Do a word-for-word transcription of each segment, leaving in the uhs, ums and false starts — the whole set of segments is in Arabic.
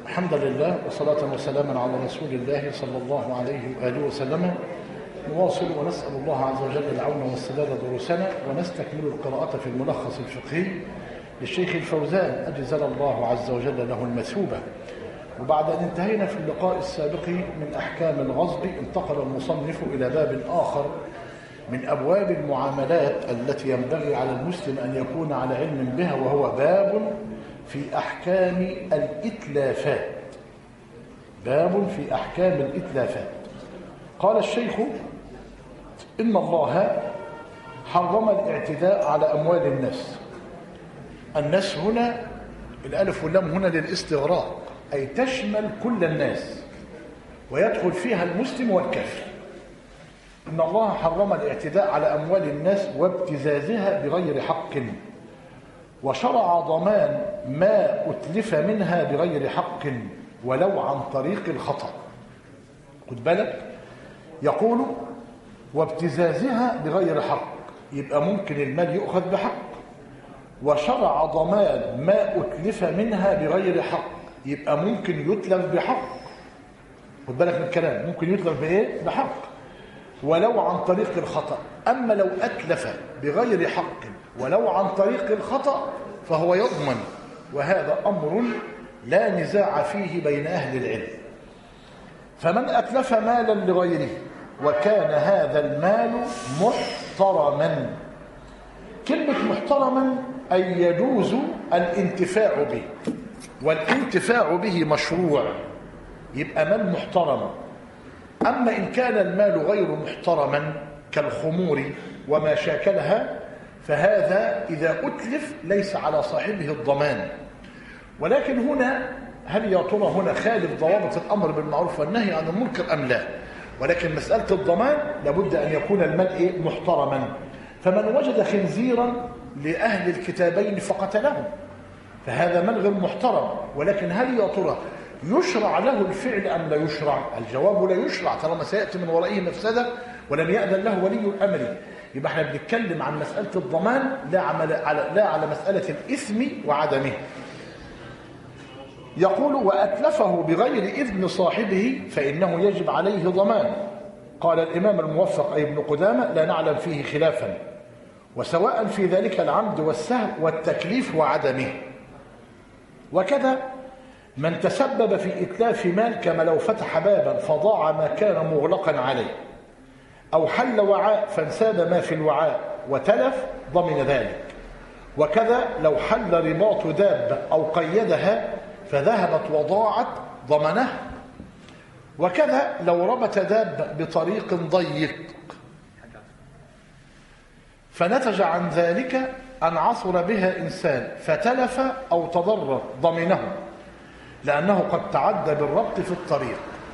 الحمد لله وصلاة وسلاما على رسول الله صلى الله عليه وآله وسلم. نواصل ونسأل الله عز وجل العون والسداد دروسنا، ونستكمل القراءة في الملخص الفقهي للشيخ الفوزان أجزل الله عز وجل له المثوبة. وبعد أن انتهينا في اللقاء السابق من أحكام الغصب، انتقل المصنف إلى باب آخر من أبواب المعاملات التي ينبغي على المسلم أن يكون على علم بها، وهو باب في أحكام الإتلافات. باب في أحكام الإتلافات. قال الشيخ: إن الله حرم الاعتداء على أموال الناس. الناس هنا الألف واللام هنا للاستغراق، أي تشمل كل الناس ويدخل فيها المسلم والكافر. إن الله حرم الاعتداء على أموال الناس وابتزازها بغير حق، وشرع ضمان ما أتلف منها بغير حق ولو عن طريق الخطأ. خد بالك، يقول وابتزازها بغير حق، يبقى ممكن المال يؤخذ بحق. وشرع ضمان ما أتلف منها بغير حق، يبقى ممكن يتلف بحق. خد بالك من الكلام، ممكن يتلف بإيه؟ بحق ولو عن طريق الخطأ. أما لو أتلف بغير حق ولو عن طريق الخطأ فهو يضمن، وهذا أمر لا نزاع فيه بين أهل العلم. فمن أتلف مالا لغيره وكان هذا المال محترما. كلمة محترما أي يجوز الانتفاع به، والانتفاع به مشروع، يبقى مال محترم. أما إن كان المال غير محترما كالخمور وما شاكلها، فهذا إذا أتلف ليس على صاحبه الضمان. ولكن هنا هل يا ترى هنا خالف ضوابط الأمر بالمعروف والنهي عن المنكر أم لا؟ ولكن مسألة الضمان لابد أن يكون المال إيه؟ محترما. فمن وجد خنزيرا لأهل الكتابين فقتله، فهذا مال غير محترم. ولكن هل يا ترى يشرع له الفعل أم لا يشرع؟ الجواب لا يشرع، طالما سيأتي من ورائه مفسدة ولم يأذن له ولي الأمر. يبقى احنا بنتكلم عن مسألة الضمان، لا على لا على مسألة الإثم وعدمه. يقول وأتلفه بغير إذن صاحبه فإنه يجب عليه ضمان. قال الإمام الموفق أي ابن قدامة: لا نعلم فيه خلافا، وسواء في ذلك العمد والسهو والتكليف وعدمه. وكذا من تسبب في إتلاف مال، كما لو فتح بابا فضاع ما كان مغلقا عليه، أو حل وعاء فانساد ما في الوعاء وتلف، ضمن ذلك. وكذا لو حل رباط دابة أو قيدها فذهبت وضاعت، ضمنه. وكذا لو ربط دابة بطريق ضيق فنتج عن ذلك أن عثر بها إنسان فتلف أو تضرر، ضمنه، لأنه قد تعدى بالربط في الطريق.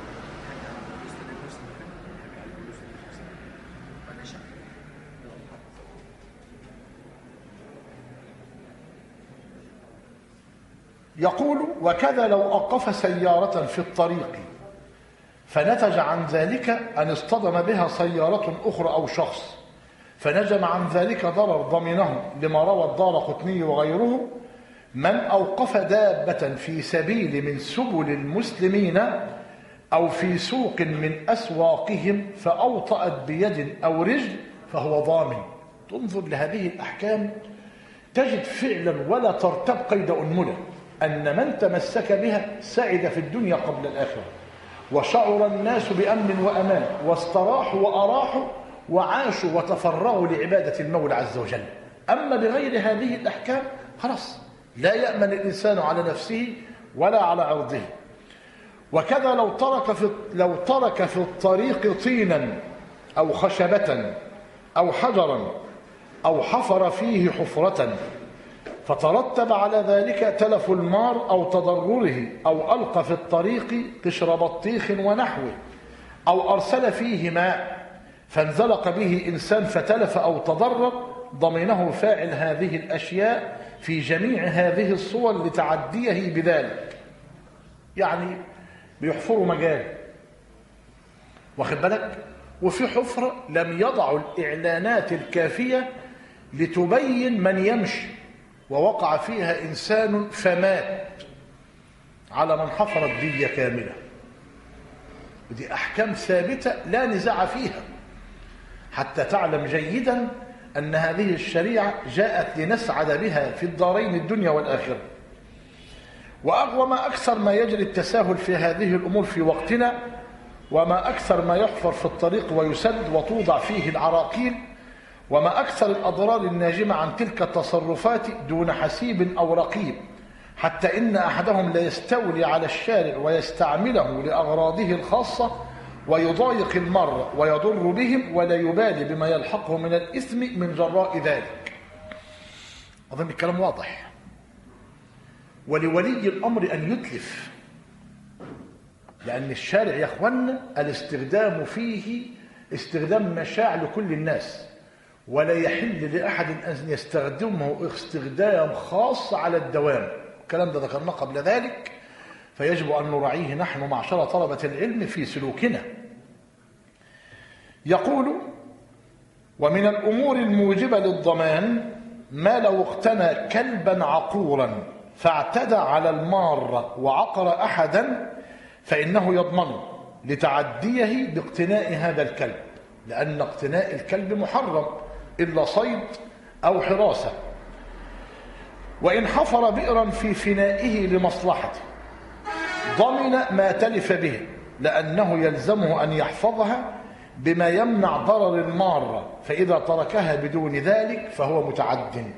يقول وكذا لو أوقف سيارة في الطريق فنتج عن ذلك أن اصطدم بها سيارة أخرى أو شخص فنجم عن ذلك ضرر، ضمنه، لما روى الدارقطني وغيره: من أوقف دابة في سبيل من سبل المسلمين أو في سوق من أسواقهم فأوطأت بيد أو رجل فهو ضامن. تنظر لهذه الأحكام تجد فعلا ولا ترتب قيد أنملة أن من تمسك بها سعد في الدنيا قبل الآخرة، وشعر الناس بأمن وأمان، واستراحوا وأراحوا وعاشوا وتفرغوا لعبادة المولى عز وجل. أما بغير هذه الأحكام خلاص لا يأمن الإنسان على نفسه ولا على عرضه. وكذا لو ترك في لو ترك في الطريق طينا أو خشبة أو حجرا أو حفر فيه حفرة فترتب على ذلك تلف المار أو تضرره، أو ألقى في الطريق قشر بطيخ ونحوه، أو أرسل فيه ماء فانزلق به إنسان فتلف أو تضرر، ضمنه فاعل هذه الأشياء في جميع هذه الصور لتعديه بذلك. يعني بيحفروا مجال، واخد بالك، وفي حفرة لم يضعوا الإعلانات الكافية لتبين من يمشي، ووقع فيها إنسان فمات، على من حفر الدية كاملة. ودي أحكام ثابتة لا نزاع فيها، حتى تعلم جيدا أن هذه الشريعة جاءت لنسعد بها في الدارين الدنيا والآخرة. وأغوى ما أكثر ما يجري التساهل في هذه الأمور في وقتنا، وما أكثر ما يحفر في الطريق ويسد وتوضع فيه العراقيل، وما أكثر الأضرار الناجمة عن تلك التصرفات دون حسيب أو رقيب، حتى إن أحدهم لا يستولي على الشارع ويستعمله لأغراضه الخاصة ويضايق المرء ويضر بهم ولا يبالي بما يلحقه من الإثم من جراء ذلك. أظن الكلام واضح. ولولي الأمر أن يتلف، لأن الشارع يا أخوانا الاستخدام فيه استخدام مشاع لكل الناس، ولا يحل لأحد أن يستخدمه استخدام خاص على الدوام. الكلام ده ذكرناه قبل ذلك، فيجب أن نراعيه نحن معشر طلبة العلم في سلوكنا. يقول: ومن الأمور الموجبة للضمان ما لو اقتنى كلبا عقورا فاعتدى على المار وعقر أحدا فإنه يضمن لتعديه باقتناء هذا الكلب، لأن اقتناء الكلب محرم إلا صيد أو حراسة. وإن حفر بئرا في فنائه لمصلحته ضمن ما تلف به، لأنه يلزمه أن يحفظها بما يمنع ضرر المارة، فإذا تركها بدون ذلك فهو متعد.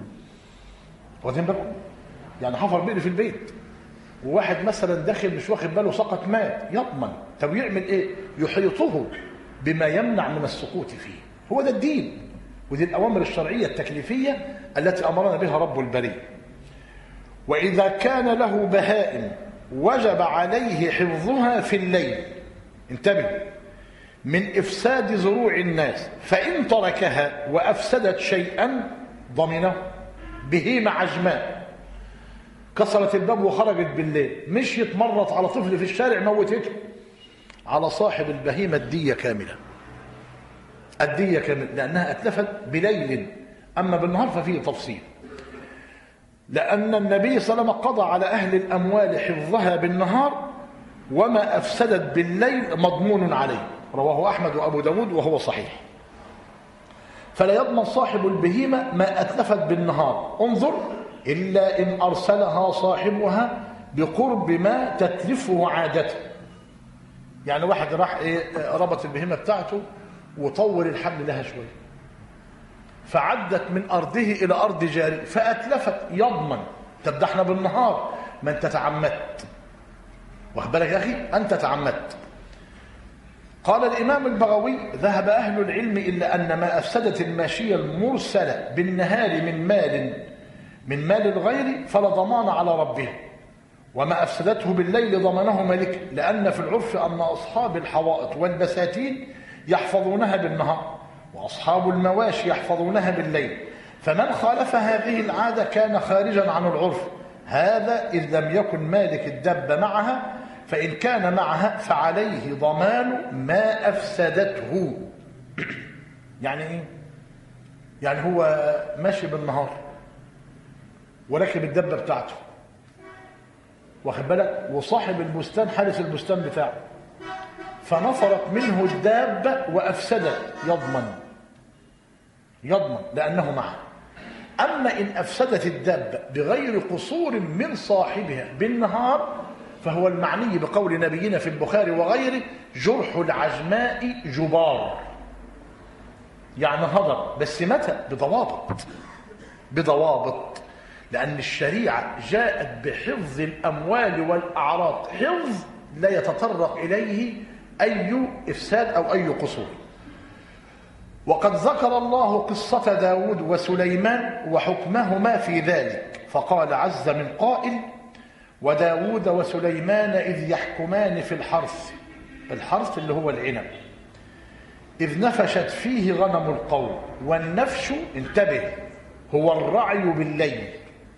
واخدين بالكم؟ يعني حفر بئر في البيت وواحد مثلا داخل مش واخد باله سقط مات، يضمن. طب يعمل ايه؟ يحيطه بما يمنع من السقوط فيه. هو ده الدين، ودي الأوامر الشرعية التكليفية التي أمرنا بها رب البرية. وإذا كان له بهائم وجب عليه حفظها في الليل، انتبه، من إفساد زروع الناس، فإن تركها وأفسدت شيئا ضمنه. بهيمة عجماء كسرت الباب وخرجت بالليل، مشيت مرت على طفل في الشارع موتته، على صاحب البهيمة الدية كاملة. الدية كاملة لأنها أتلفت بليل، أما بالنهار ففيه تفصيل، لأن النبي صلى الله عليه وسلم قضى على أهل الأموال حفظها بالنهار، وما أفسدت بالليل مضمون عليه. رواه أحمد وأبو داود وهو صحيح. فلا يضمن صاحب البهيمة ما أتلفت بالنهار، انظر، إلا إن أرسلها صاحبها بقرب ما تتلفه عادته. يعني واحد راح إيه ربط البهيمة بتاعته وطول الحبل لها شوية، فعدت من أرضه إلى أرض جاري فأتلفت، يضمن. طب ده احنا بالنهار، ما أنت تعمدت، واخد بالك يا أخي، أنت تعمدت. قال الإمام البغوي: ذهب أهل العلم إلا أن ما أفسدت الماشية المرسلة بالنهار من مال من مال الغير فلا ضمان على ربه، وما أفسدته بالليل ضمنه ملك، لأن في العرف أن أصحاب الحوائط والبساتين يحفظونها بالنهار، وأصحاب المواشي يحفظونها بالليل، فمن خالف هذه العادة كان خارجا عن العرف. هذا إذ لم يكن مالك الدابة معها، فإن كان معها فعليه ضمان ما أفسدته. يعني إيه؟ يعني هو ماشي بالنهار وركب الدابة بتاعته، واخد بالك، وصاحب البستان حارس البستان بتاعه، فنفرت منه الدابة وأفسدت، يضمن يضمن لأنه معه. أما إن أفسدت الدابة بغير قصور من صاحبها بالنهار فهو المعني بقول نبينا في البخاري وغيره: جرح العجماء جبار، يعني هضر، بس متى؟ بضوابط بضوابط لأن الشريعة جاءت بحفظ الأموال والأعراض، حفظ لا يتطرق إليه أي إفساد أو أي قصور. وقد ذكر الله قصة داود وسليمان وحكمهما في ذلك، فقال عز من قائل: وداود وسليمان إذ يحكمان في الحرث، الحرث اللي هو العنب، إذ نفشت فيه غنم القوم. والنفش، انتبه، هو الرعي بالليل،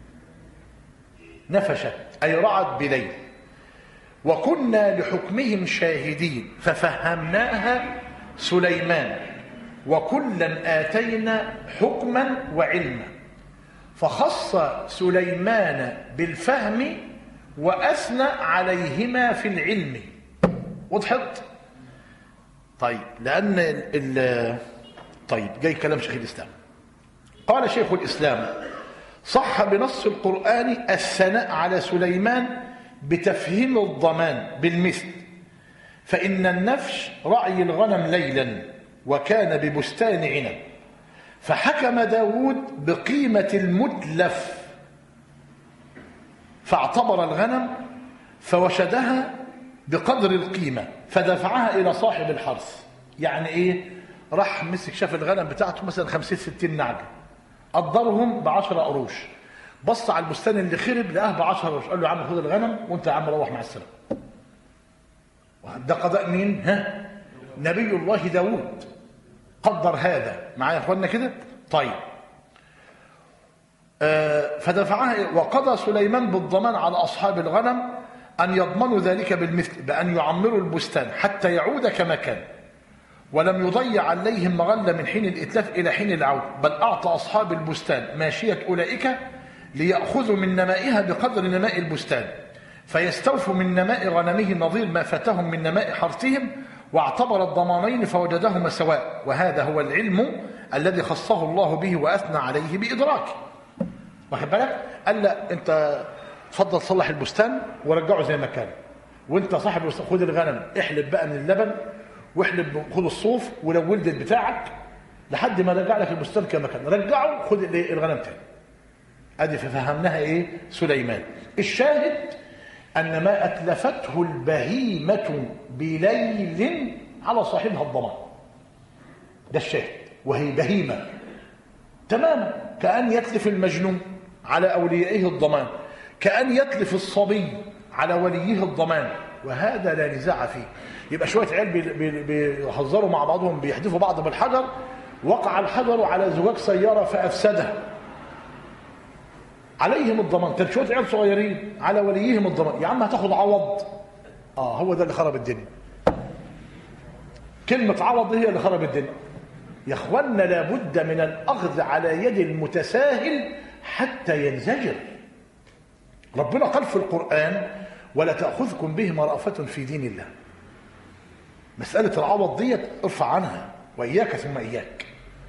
نفشت أي رعت بليل. وكنا لحكمهم شاهدين ففهمناها سليمان، وكلا آتينا حكما وعلما، فخص سليمان بالفهم وأثنى عليهما في العلم. وضحت؟ طيب لأن ال ال طيب جاي كلام شيخ الإسلام. قال شيخ الإسلام: صح بنص القرآن الثناء على سليمان بتفهيم الضمان بالمثل، فإن النفش رعي الغنم ليلا وكان ببستان عنب، فحكم داود بقيمة المتلف فاعتبر الغنم فوشدها بقدر القيمة فدفعها إلى صاحب الحرث. يعني إيه؟ راح مسك شاف الغنم بتاعته مثلا خمسين ستين نعجة، قدرهم بعشرة قروش، بص على البستان اللي خرب لقاه بعشرة قروش، قال له يا عم خد الغنم وانت يا عم روح مع السلامة. ده قضاء مين؟ ها؟ نبي الله داود قدر هذا. معايا يا اخوانا كده؟ طيب آه فدفعها. وقضى سليمان بالضمان على أصحاب الغنم أن يضمنوا ذلك بالمثل بأن يعمروا البستان حتى يعود كما كان، ولم يضيع عليهم مغلة من حين الإتلاف إلى حين العود، بل أعطى أصحاب البستان ماشية أولئك ليأخذوا من نمائها بقدر نماء البستان، فيستوفوا من نماء غنمه نظير ما فاتهم من نماء حرثهم، واعتبر الضمانين فوجدهما سواء. وهذا هو العلم الذي خصه الله به وأثنى عليه بإدراكه. واخد بالك؟ قال لا انت اتفضل صلح البستان ورجعه زي ما كان، وانت صاحب البستان خد الغنم احلب بقى من اللبن واحلب، خد الصوف ولو ولدت بتاعك لحد ما رجع لك البستان كما كان، رجعه خد الغنم تاني. ادي ففهمناها ايه؟ سليمان. الشاهد ان ما اتلفته البهيمه بليل على صاحبها الضمان. ده الشاهد. وهي بهيمه تماما، كأن يتلف المجنون على أوليائه الضمان، كأن يتلف الصبي على وليه الضمان، وهذا لا نزاع فيه. يبقى شوية عيال بيهزروا مع بعضهم بيحدفوا بعض بالحجر، وقع الحجر على زجاج سيارة فأفسدها، عليهم الضمان. كان شوية عيال صغيرين على وليهم الضمان، يا عم هتاخد عوض. اه هو ده اللي خرب الدنيا. كلمة عوض هي اللي خرب الدنيا. يا اخوانا لابد من الاخذ على يد المتساهل حتى ينزجر. ربنا قال في القرآن: ولا تأخذكم بهما رأفة في دين الله. مسألة العوض ديت ارفع عنها وإياك ثم إياك.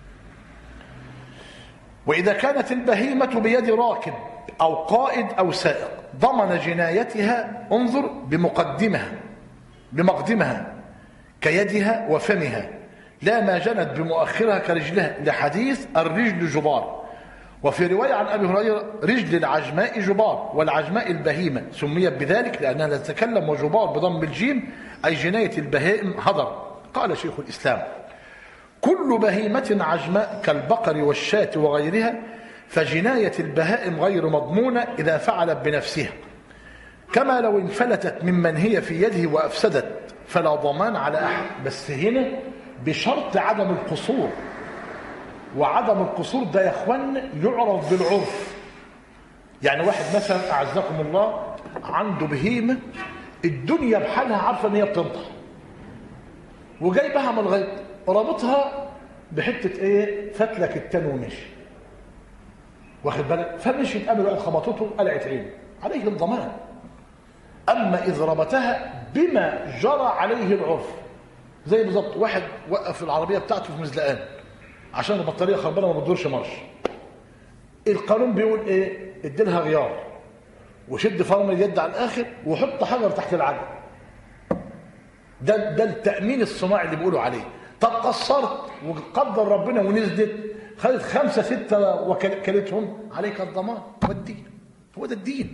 وإذا كانت البهيمة بيد راكب أو قائد أو سائق ضمن جنايتها انظر بمقدمها بمقدمها كيدها وفمها، لا ما جنت بمؤخرها كرجلها، لحديث الرجل جبار. وفي رواية عن أبي هريرة: رجل العجماء جبار، والعجماء البهيمة سميت بذلك لأنها لا تتكلم، وجبار بضم الجيم أي جناية البهائم هدر. قال شيخ الإسلام: كل بهيمة عجماء كالبقر والشاة وغيرها، فجناية البهائم غير مضمونة إذا فعلت بنفسها، كما لو انفلتت ممن هي في يده وأفسدت، فلا ضمان على أحد. بس هنا بشرط عدم القصور، وعدم القصور ده يا اخوان يعرف بالعرف. يعني واحد مثلا اعزكم الله عنده بهيمه الدنيا بحالها عارفه ان هي بتنطح، وجايبها من الغيط رابطها بحته ايه؟ فتله التان ومشي. واخد بالك؟ فمشيت قبل وقت خبطته قلعت عينه، عليه الضمان. اما اذا ربطها بما جرى عليه العرف، زي بالظبط واحد وقف العربيه بتاعته في مزلقان عشان البطاريه خربانه وما بتدورش مارش. القانون بيقول ايه؟ اديلها غيار وشد فرامل اليد على الاخر وحط حجر تحت العجل. ده ده التامين الصناعي اللي بيقولوا عليه. طب قصرت وقدر ربنا ونزلت خدت خمسه سته وكلتهم، عليك الضمان والدين. هو ده الدين.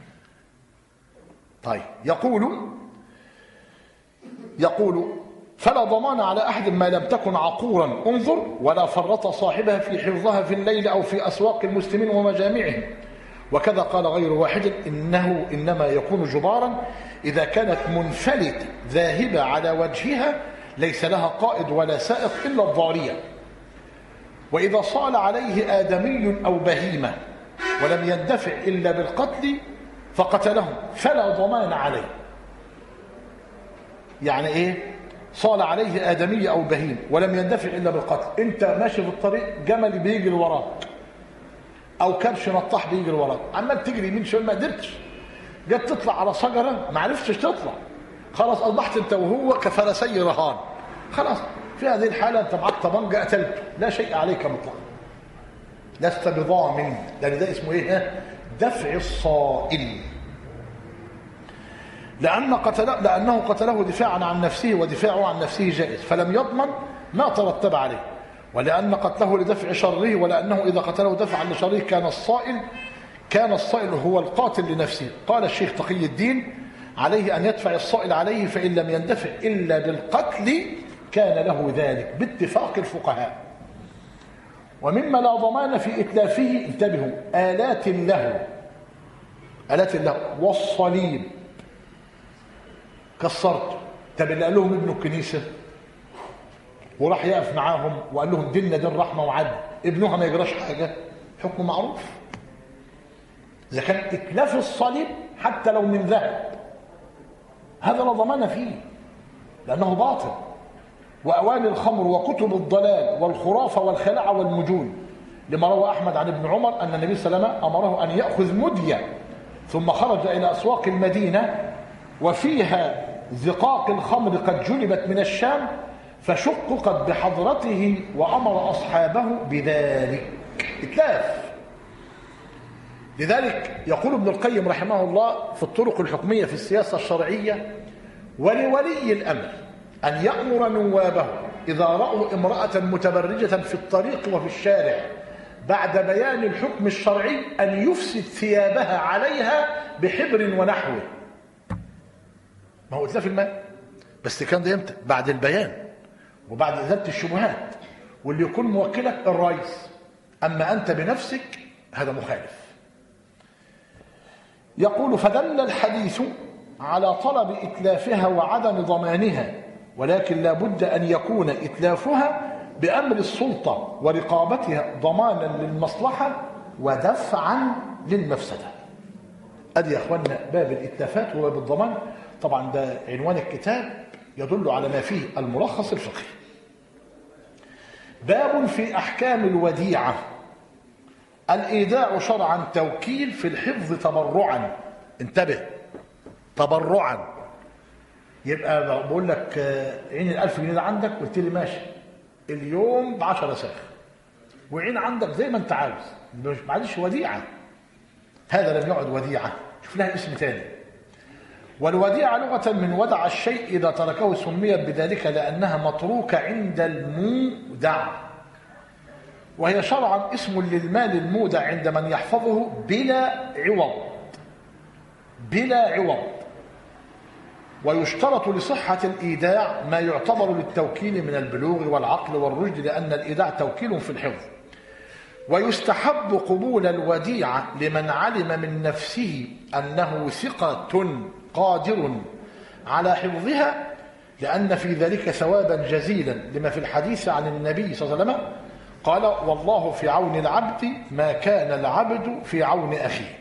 طيب يقول يقول فلا ضمان على أحد ما لم تكن عقورا انظر، ولا فرط صاحبها في حفظها في الليل أو في أسواق المسلمين ومجامعهم. وكذا قال غير واحد: إنه إنما يكون جبارا إذا كانت منفلت ذاهبة على وجهها ليس لها قائد ولا سائق إلا الضارية. وإذا صال عليه آدمي أو بهيمة ولم يندفع إلا بالقتل فقتلهم فلا ضمان عليه. يعني إيه؟ صال عليه آدمي أو بهيم ولم يندفع إلا بالقتل. أنت ماشي في الطريق جمل بيجري وراك أو كبش نطاح بيجري وراك، عمال تجري يمين شمال ما قدرتش، جت تطلع على شجرة ما عرفتش تطلع، خلاص أصبحت أنت وهو كفرسي رهان، خلاص في هذه الحالة أنت معك طبنجة قتلته، لا شيء عليك مطلقا، لست بضامن، لأن ده اسمه إيه؟ دفع الصائل. لأن قتل لأنه قتله دفاعا عن نفسه، ودفاعه عن نفسه جائز، فلم يضمن ما ترتب عليه، ولأن قتله لدفع شره، ولأنه إذا قتله دفعا لشره كان الصائل كان الصائل هو القاتل لنفسه. قال الشيخ تقي الدين: عليه أن يدفع الصائل عليه، فإن لم يندفع إلا بالقتل كان له ذلك باتفاق الفقهاء. ومما لا ضمان في إتلافه، انتبهوا، آلات له آلات له والصليب كسرته. طب اللي قال لهم ابنوا الكنيسة وراح يقف معاهم وقال لهم ديننا دين رحمة وعدل، ابنوها ما يجراش حاجة، حكم معروف. إذا كان إتلاف الصليب حتى لو من ذهب هذا لا ضمان فيه لأنه باطل. وأواني الخمر وكتب الضلال والخرافة والخلاعة والمجون، لما روى أحمد عن ابن عمر أن النبي صلى الله عليه وسلم أمره أن يأخذ مدية ثم خرج إلى أسواق المدينة وفيها زقاق الخمر قد جلبت من الشام فشققت بحضرته وأمر أصحابه بذلك. إتلاف. لذلك يقول ابن القيم رحمه الله في الطرق الحكمية في السياسة الشرعية: ولولي الأمر أن يأمر نوابه إذا رأوا امرأة متبرجة في الطريق وفي الشارع بعد بيان الحكم الشرعي أن يفسد ثيابها عليها بحبر ونحوه. ما هو إتلاف المال، بس كان ده امتى؟ بعد البيان وبعد إزالة الشبهات، واللي يكون موكلك الرئيس، أما أنت بنفسك هذا مخالف. يقول: فدل الحديث على طلب إتلافها وعدم ضمانها، ولكن لا بد أن يكون إتلافها بأمر السلطة ورقابتها ضمانا للمصلحة ودفعا للمفسدة. أدي يا أخوانا باب الإتلافات وباب الضمان. طبعا ده عنوان الكتاب يدل على ما فيه الملخص الفقهي. باب في أحكام الوديعة. الإيداع شرعا توكيل في الحفظ تبرعا. انتبه، تبرعا. يبقى بقول لك عين الألف جنيه عندك، قلت لي ماشي اليوم بعشرة ساخ، وعين عندك زي ما انت عاوز، مش معلش وديعة. هذا لم يعد وديعة، شوف لها اسم تاني. والوديعة لغة من ودع الشيء إذا تركه سميت بذلك لأنها متروكة عند المودع، وهي شرعا اسم للمال المودع عند من يحفظه بلا عوض بلا عوض. ويشترط لصحة الإيداع ما يعتبر للتوكيل من البلوغ والعقل والرشد، لأن الإيداع توكيل في الحفظ. ويستحب قبول الوديعة لمن علم من نفسه أنه ثقة قادر على حفظها، لأن في ذلك ثوابا جزيلا، لما في الحديث عن النبي صلى الله عليه وسلم قال: والله في عون العبد ما كان العبد في عون أخيه.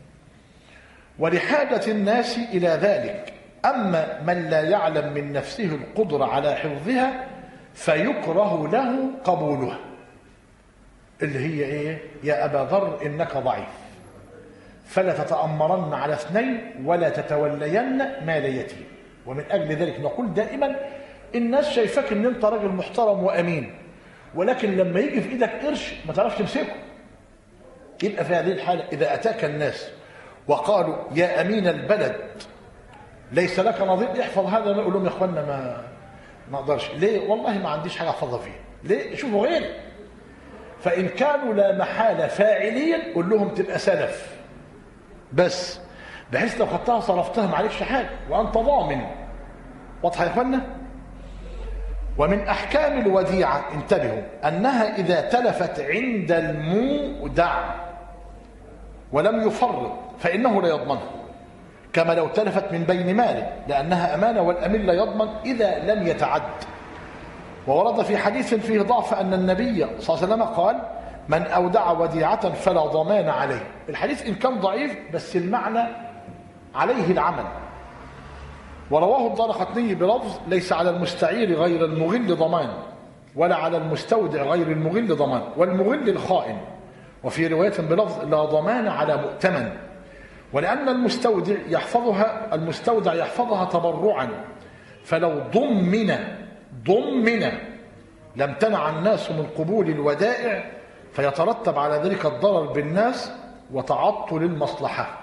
ولحاجة الناس إلى ذلك. أما من لا يعلم من نفسه القدرة على حفظها فيكره له قبولها، اللي هي إيه؟ يا أبا ذر إنك ضعيف فلا تتأمرن على اثنين ولا تتولين مال يتيم. ومن أجل ذلك نقول دائما الناس شايفاك إن أنت راجل محترم وأمين، ولكن لما يجي في إيدك قرش ما تعرفش تمسكه. يبقى في هذه الحالة إذا أتاك الناس وقالوا يا أمين البلد ليس لك نظير احفظ هذا، نقول لهم يا اخوانا ما ما اقدرش. ليه؟ والله ما عنديش حاجه احفظها فيها. ليه؟ شوفوا غيري. فان كانوا لا محاله فاعلين قول لهم تبقى سلف بس، بحيث لو خدتها صرفتها ما عليكش حاجه وانت ضامن. واضحه يا اخوانا؟ ومن احكام الوديعه انتبهوا انها اذا تلفت عند المودع ولم يفرط فانه لا يضمنها، كما لو تلفت من بين ماله، لأنها أمانة والأمين لا يضمن إذا لم يتعد. وورد في حديث فيه ضعف أن النبي صلى الله عليه وسلم قال: من أودع وديعة فلا ضمان عليه. الحديث إن كان ضعيف بس المعنى عليه العمل. ورواه الدارقطني بلفظ: ليس على المستعير غير المغل ضمان، ولا على المستودع غير المغل ضمان، والمغل الخائن. وفي رواية بلفظ: لا ضمان على مؤتمن. ولأن المستودع يحفظها المستودع يحفظها تبرعا، فلو ضمن ضمن لم تنع الناس من قبول الودائع، فيترتب على ذلك الضرر بالناس وتعطل المصلحة.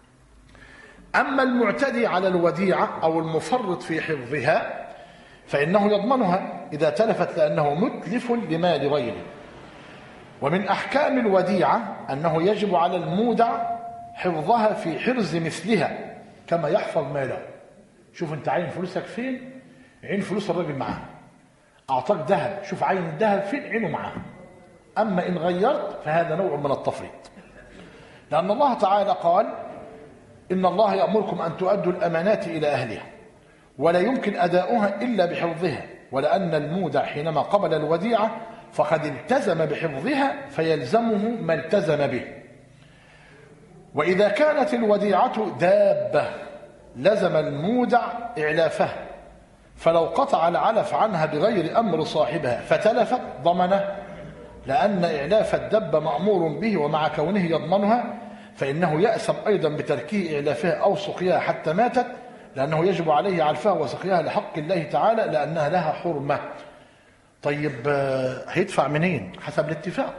أما المعتدي على الوديعة أو المفرط في حفظها فإنه يضمنها إذا تلفت، لأنه متلف لمال غيره. ومن أحكام الوديعة أنه يجب على المودع حفظها في حرز مثلها كما يحفظ ماله. شوف أنت عين فلوسك فين، عين فلوس الراجل معاه. أعطاك ذهب، شوف عين الذهب فين، عينه معاه. أما إن غيرت فهذا نوع من التفريط، لأن الله تعالى قال: إن الله يأمركم أن تؤدوا الأمانات إلى أهلها ولا يمكن أداؤها إلا بحفظها، ولأن المودع حينما قبل الوديعة فقد التزم بحفظها فيلزمه ما التزم به. وإذا كانت الوديعة دابة لزم المودع إعلافها، فلو قطع العلف عنها بغير أمر صاحبها فتلفت ضمنه، لأن إعلاف الدابة مأمور به، ومع كونه يضمنها فإنه يأسم أيضا بتركه إعلافها أو سقياها حتى ماتت، لأنه يجب عليه علفها وسقياها لحق الله تعالى لأنها لها حرمة. طيب هيدفع منين؟ حسب الاتفاق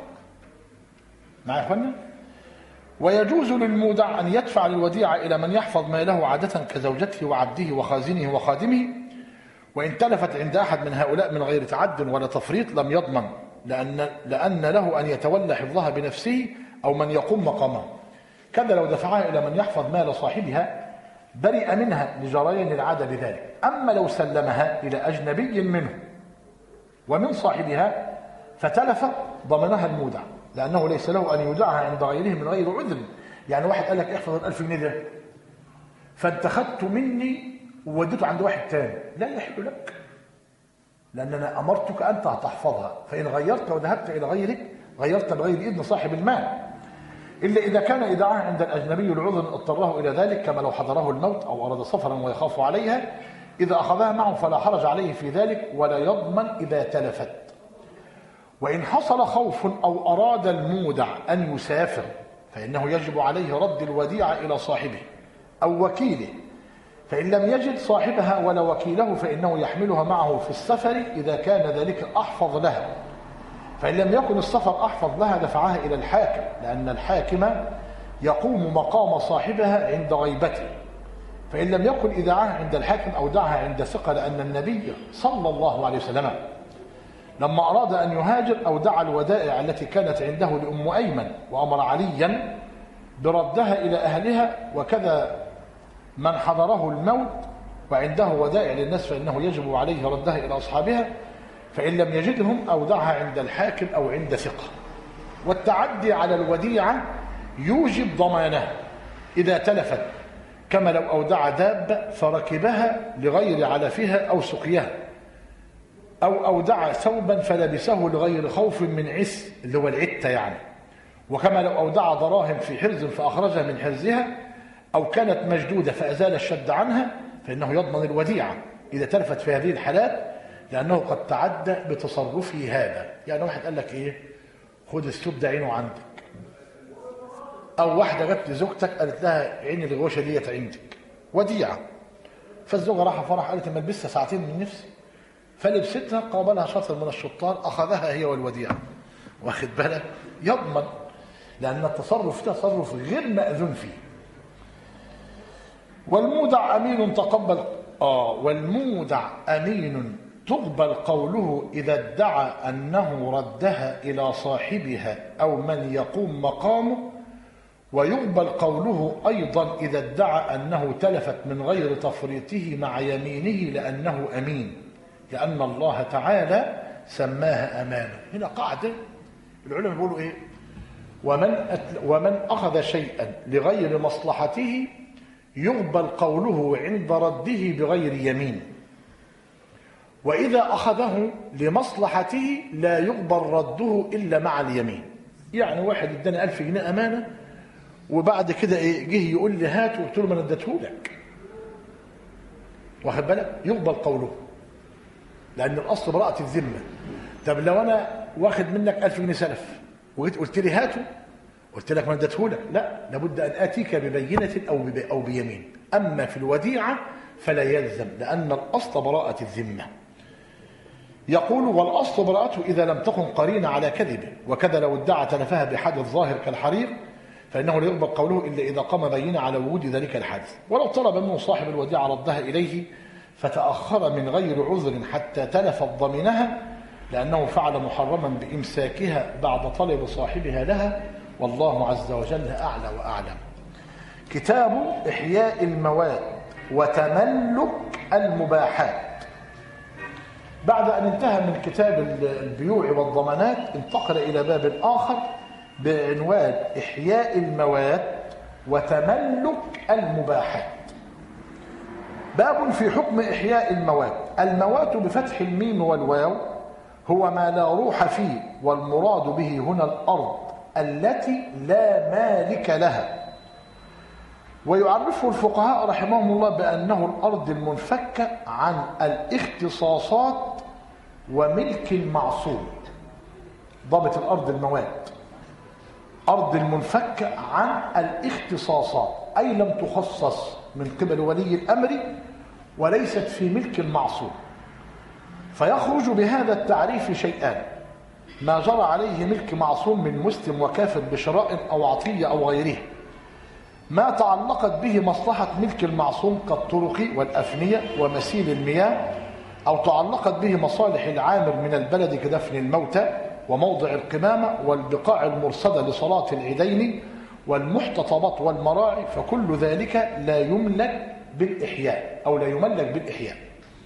مع إخواننا. ويجوز للمودع أن يدفع للوديعة إلى من يحفظ ماله عادة كزوجته وعبده وخازنه وخادمه، وإن تلفت عند أحد من هؤلاء من غير تعد ولا تفريط لم يضمن، لأن, لأن له أن يتولى حفظها بنفسه أو من يقوم مقامه. كذا لو دفعها إلى من يحفظ مال صاحبها برئ منها لجريان العادة بذلك. أما لو سلمها إلى أجنبي منه ومن صاحبها فتلف ضمنها المودع، لأنه ليس له أن يودعها عند غيره من غير عذر. يعني واحد قال لك احفظ الألف جنيه ده، فانت خدته مني ووديته عند واحد تاني، لا يحل لك، لأن أنا أمرتك أنت تحفظها، فإن غيرت وذهبت إلى غيرك غيرت بغير إذن صاحب المال، إلا إذا كان إيداعها عند الأجنبي العذر اضطره إلى ذلك، كما لو حضره الموت أو أراد سفرا ويخاف عليها، إذا أخذها معه فلا حرج عليه في ذلك، ولا يضمن إذا تلفت. وإن حصل خوف أو أراد المودع أن يسافر فإنه يجب عليه رد الوديعة إلى صاحبه أو وكيله، فإن لم يجد صاحبها ولا وكيله فإنه يحملها معه في السفر إذا كان ذلك أحفظ لها، فإن لم يكن السفر أحفظ لها دفعها إلى الحاكم، لأن الحاكم يقوم مقام صاحبها عند غيبته. فإن لم يكن إيداعها عند الحاكم أودعها عند ثقة، لأن النبي صلى الله عليه وسلم لما أراد أن يهاجر أودع الودائع التي كانت عنده لأم أيمن، وأمر عليا بردها إلى أهلها، وكذا من حضره الموت وعنده ودائع للناس فإنه يجب عليه ردها إلى أصحابها، فإن لم يجدهم أودعها عند الحاكم أو عند ثقة. والتعدي على الوديعة يوجب ضمانها إذا تلفت، كما لو أودع دابة فركبها لغير علفها أو سقيها، أو أودع ثوبا فلبسه لغير خوف من عس اللي هو العتة يعني، وكما لو أودع دراهم في حرز فأخرجها من حرزها، أو كانت مشدودة فأزال الشد عنها، فإنه يضمن الوديعة إذا تلفت في هذه الحالات، لأنه قد تعدى بتصرفه هذا. يعني واحد قال لك إيه، خد الثوب ده عينه عندك، أو واحدة جت لزوجتك قالت لها عين الغوشة ديت عندك وديعة، فالزوجة راح فرح قالت ما لبستها ساعتين من نفسي، فلبستها قابلها شاطر من الشطار أخذها هي والوديعة، واخد بالك، يضمن، لأن التصرف ده تصرف غير مأذون فيه. والمودع أمين تقبل آه والمودع أمين تقبل قوله إذا ادعى أنه ردها إلى صاحبها أو من يقوم مقامه، ويقبل قوله أيضا إذا ادعى أنه تلفت من غير تفريطه مع يمينه لأنه أمين، لأن الله تعالى سماها أمانة. هنا قاعدة العلماء بيقولوا إيه، ومن, ومن أخذ شيئا لغير مصلحته يقبل قوله عند رده بغير يمين، وإذا أخذه لمصلحته لا يقبل رده إلا مع اليمين. يعني واحد اداني ألف جنيه أمانة وبعد كده إيه جه يقول لي هات، وقلت له ما انا اديتهولك، واخد بالك، يقبل قوله، لأن الأصل براءة الذمة. طب لو أنا واخد منك ألف جنيه سلف وجيت قلت لي هاته قلت لك ما اديتهولك، لا، لابد أن آتيك ببينة أو أو بيمين. أما في الوديعة فلا يلزم، لأن الأصل براءة الذمة. يقول: والأصل براءته إذا لم تكن قرينة على كذبه، وكذا لو ادعى تلفها بحادث ظاهر كالحريق فإنه لا يقبل قوله إلا إذا قام بينة على وجود ذلك الحادث. ولو طلب منه صاحب الوديعة ردها إليه فتأخر من غير عذر حتى تلفت ضمنها، لأنه فعل محرما بإمساكها بعد طلب صاحبها لها، والله عز وجل أعلى وأعلم. كتاب إحياء المواد وتملك المباحات. بعد أن انتهى من كتاب البيوع والضمانات انتقل إلى باب آخر بعنوان إحياء المواد وتملك المباحات. باب في حكم إحياء المواد. المواد بفتح الميم والواو هو ما لا روح فيه، والمراد به هنا الأرض التي لا مالك لها. ويعرفه الفقهاء رحمهم الله بأنه الأرض المنفكة عن الاختصاصات وملك المعصوم. ضابط الأرض المواد، أرض المنفكة عن الاختصاصات، أي لم تخصص من قبل ولي الأمر وليست في ملك المعصوم. فيخرج بهذا التعريف شيئان: ما جرى عليه ملك معصوم من مسلم وكافر بشراء أو عطية أو غيره، ما تعلقت به مصلحة ملك المعصوم كالطرق والأفنية ومسيل المياه، أو تعلقت به مصالح العامر من البلد كدفن الموتى وموضع القمامة والبقاع المرصدة لصلاة العيدين والمحتطبات والمراعي، فكل ذلك لا يملك بالإحياء أو لا يملك بالإحياء.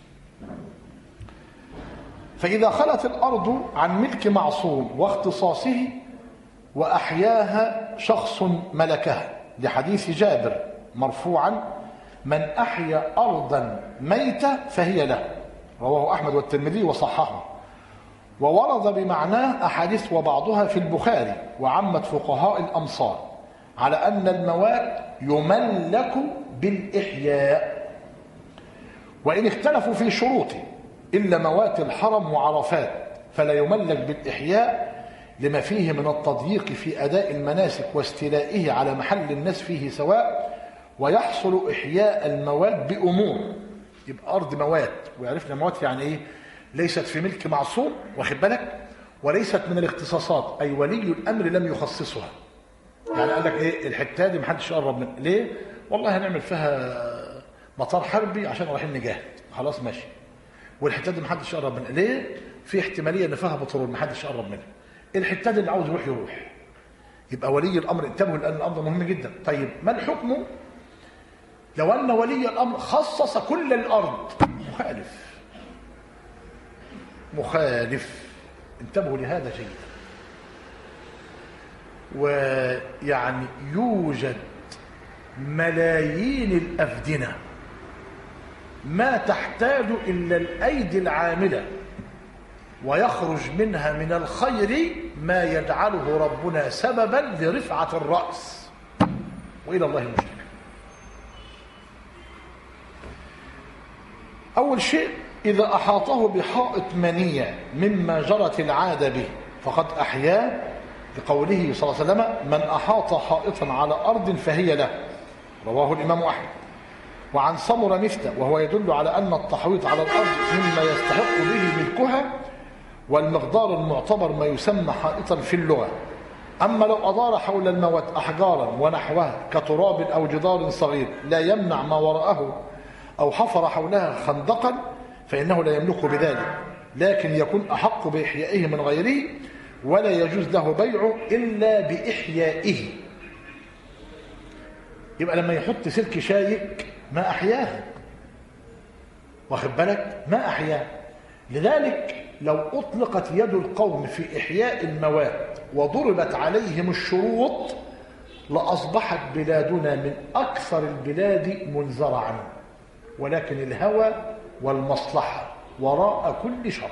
فإذا خلت الأرض عن ملك معصوم واختصاصه وأحياها شخص ملكها، لحديث جابر مرفوعا: من أحيا أرضا ميتة فهي له، رواه أحمد والترمذي وصححه. وورد بمعناه أحاديث وبعضها في البخاري وعمت فقهاء الأمصار على أن المواد يملك بالإحياء، وإن اختلفوا في شروطه، إلا موات الحرم وعرفات فلا يملك بالإحياء لما فيه من التضييق في أداء المناسك واستيلائه على محل الناس فيه سواء، ويحصل إحياء المواد بأمور. يبقى أرض مواد، ويعرفنا مواد يعني إيه؟ ليست في ملك معصوم، واخد بالك، وليست من الاختصاصات، أي ولي الأمر لم يخصصها. يعني قال لك إيه؟ الحتة دي محدش يقرب منها. ليه؟ والله هنعمل فيها مطار حربي عشان رايحين نجاهد، خلاص ماشي. والحتة دي محدش يقرب منها. ليه؟ في احتمالية إن فيها بترول، محدش يقرب منها. الحتة دي اللي عاوز يروح يروح. يبقى ولي الأمر، انتبهوا لأن الأمر مهم جدا. طيب ما الحكم لو أن ولي الأمر خصص كل الأرض؟ مخالف مخالف انتبهوا لهذا جيدا. ويعني يوجد ملايين الأفدنة ما تحتاج إلا الأيدي العاملة، ويخرج منها من الخير ما يجعله ربنا سببا لرفعة الرأس وإلى الله المشتكى. أول شيء: إذا أحاطه بحائط منيع مما جرت العادة به فقد أحياه، لقوله صلى الله عليه وسلم: من أحاط حائطا على أرض فهي له، رواه الإمام أحمد. وعن سمرة مفتى، وهو يدل على أن التحويط على الأرض مما يستحق به ملكها، والمقدار المعتبر ما يسمى حائطا في اللغة. أما لو أدار حول المواد أحجارا ونحوها كتراب أو جدار صغير لا يمنع ما وراءه، أو حفر حولها خندقا، فإنه لا يملك بذلك، لكن يكون أحق بإحيائه من غيره، ولا يجوز له بيعه إلا بإحيائه. يبقى لما يحط سلك شايك ما أحياه، واخد بالك، ما أحياه. لذلك لو أطلقت يد القوم في إحياء المواد وضربت عليهم الشروط لأصبحت بلادنا من أكثر البلاد منزرعا، ولكن الهوى والمصلحة وراء كل شر.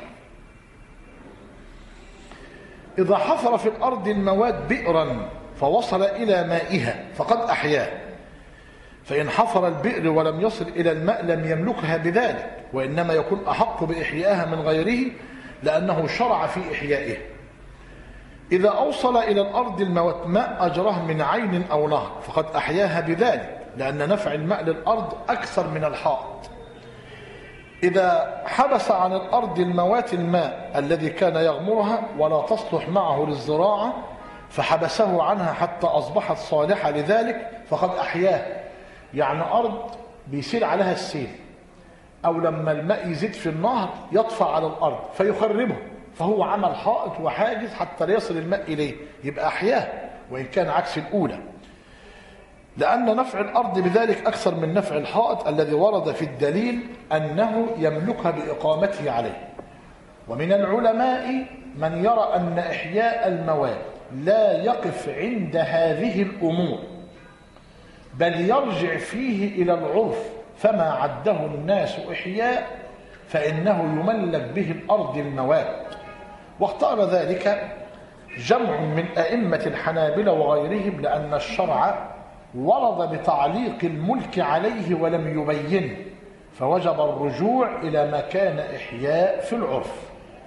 إذا حفر في الأرض المواد بئرا فوصل إلى مائها فقد أحياه، فإن حفر البئر ولم يصل إلى الماء لم يملكها بذلك، وإنما يكون أحق بإحيائها من غيره لأنه شرع في إحيائه. إذا أوصل إلى الأرض الموات ماء أجره من عين أو نهر فقد أحياها بذلك، لأن نفع الماء للأرض أكثر من الحائط. إذا حبس عن الأرض الموات الماء الذي كان يغمرها ولا تصلح معه للزراعة فحبسه عنها حتى أصبحت صالحة لذلك فقد أحياها. يعني أرض بيسيل عليها السيل، أو لما الماء يزيد في النهر يطفى على الأرض فيخربه، فهو عمل حائط وحاجز حتى يصل الماء إليه، يبقى أحياه وإن كان عكس الأولى، لأن نفع الأرض بذلك أكثر من نفع الحائط الذي ورد في الدليل أنه يملكها بإقامته عليه. ومن العلماء من يرى أن إحياء المواد لا يقف عند هذه الأمور، بل يرجع فيه إلى العرف، فما عده الناس إحياء فإنه يملك به الأرض المواد. واختار ذلك جمع من أئمة الحنابلة وغيرهم، لأن الشرع ورد بتعليق الملك عليه ولم يبينه، فوجب الرجوع إلى ما كان إحياء في العرف.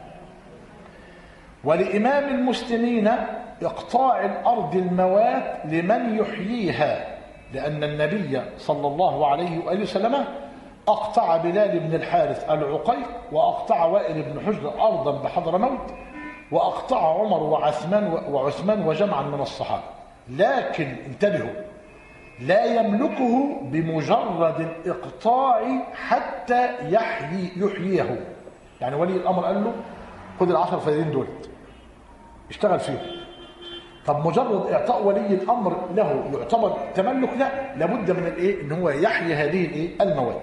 ولإمام المسلمين إقطاع الأرض الموات لمن يحييها، لأن النبي صلى الله عليه وآله وسلم أقطع بلال بن الحارث العقيق، وأقطع وائل بن حجر أرضا بحضرموت، وأقطع عمر وعثمان وعثمان وجمعا من الصحابة. لكن انتبهوا، لا يملكه بمجرد الإقطاع حتى يحيي يحييه. يعني ولي الأمر قال له خذ العشر فدادين دول اشتغل فيهم، طب مجرد إعطاء ولي الأمر له يعتبر تملك؟ لا، لابد من الإيه؟ إن هو يحيي هذه الإيه؟ المواد،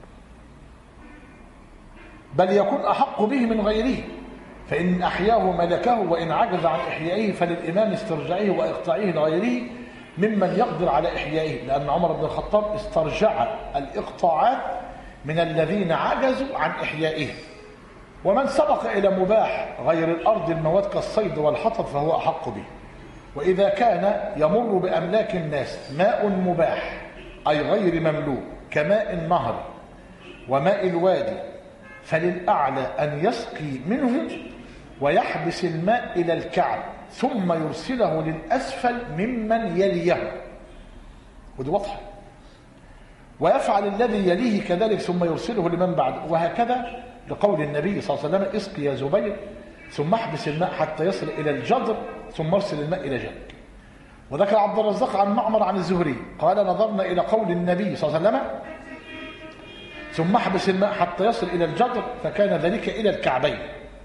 بل يكون أحق به من غيره، فإن أحياه ملكه، وإن عجز عن إحيائه فللإمام استرجاعه وإقطاعه لغيره ممن يقدر على إحيائه، لأن عمر بن الخطاب استرجع الإقطاعات من الذين عجزوا عن إحيائه. ومن سبق إلى مباح غير الأرض المواد كالصيد والحطب فهو أحق به. وإذا كان يمر بأملاك الناس ماء مباح أي غير مملوك كماء النهر وماء الوادي، فللأعلى أن يسقي منه ويحبس الماء إلى الكعب ثم يرسله للأسفل ممن يليه، ودي واضحة، ويفعل الذي يليه كذلك ثم يرسله لمن بعده، وهكذا لقول النبي صلى الله عليه وسلم اسقي يا زبير ثم احبس الماء حتى يصل إلى الجدر ثم ارسل الماء إلى جنب. وذكر عبد الرزاق عن معمر عن الزهري قال نظرنا إلى قول النبي صلى الله عليه وسلم ثم احبس الماء حتى يصل إلى الجدر فكان ذلك إلى الكعبين،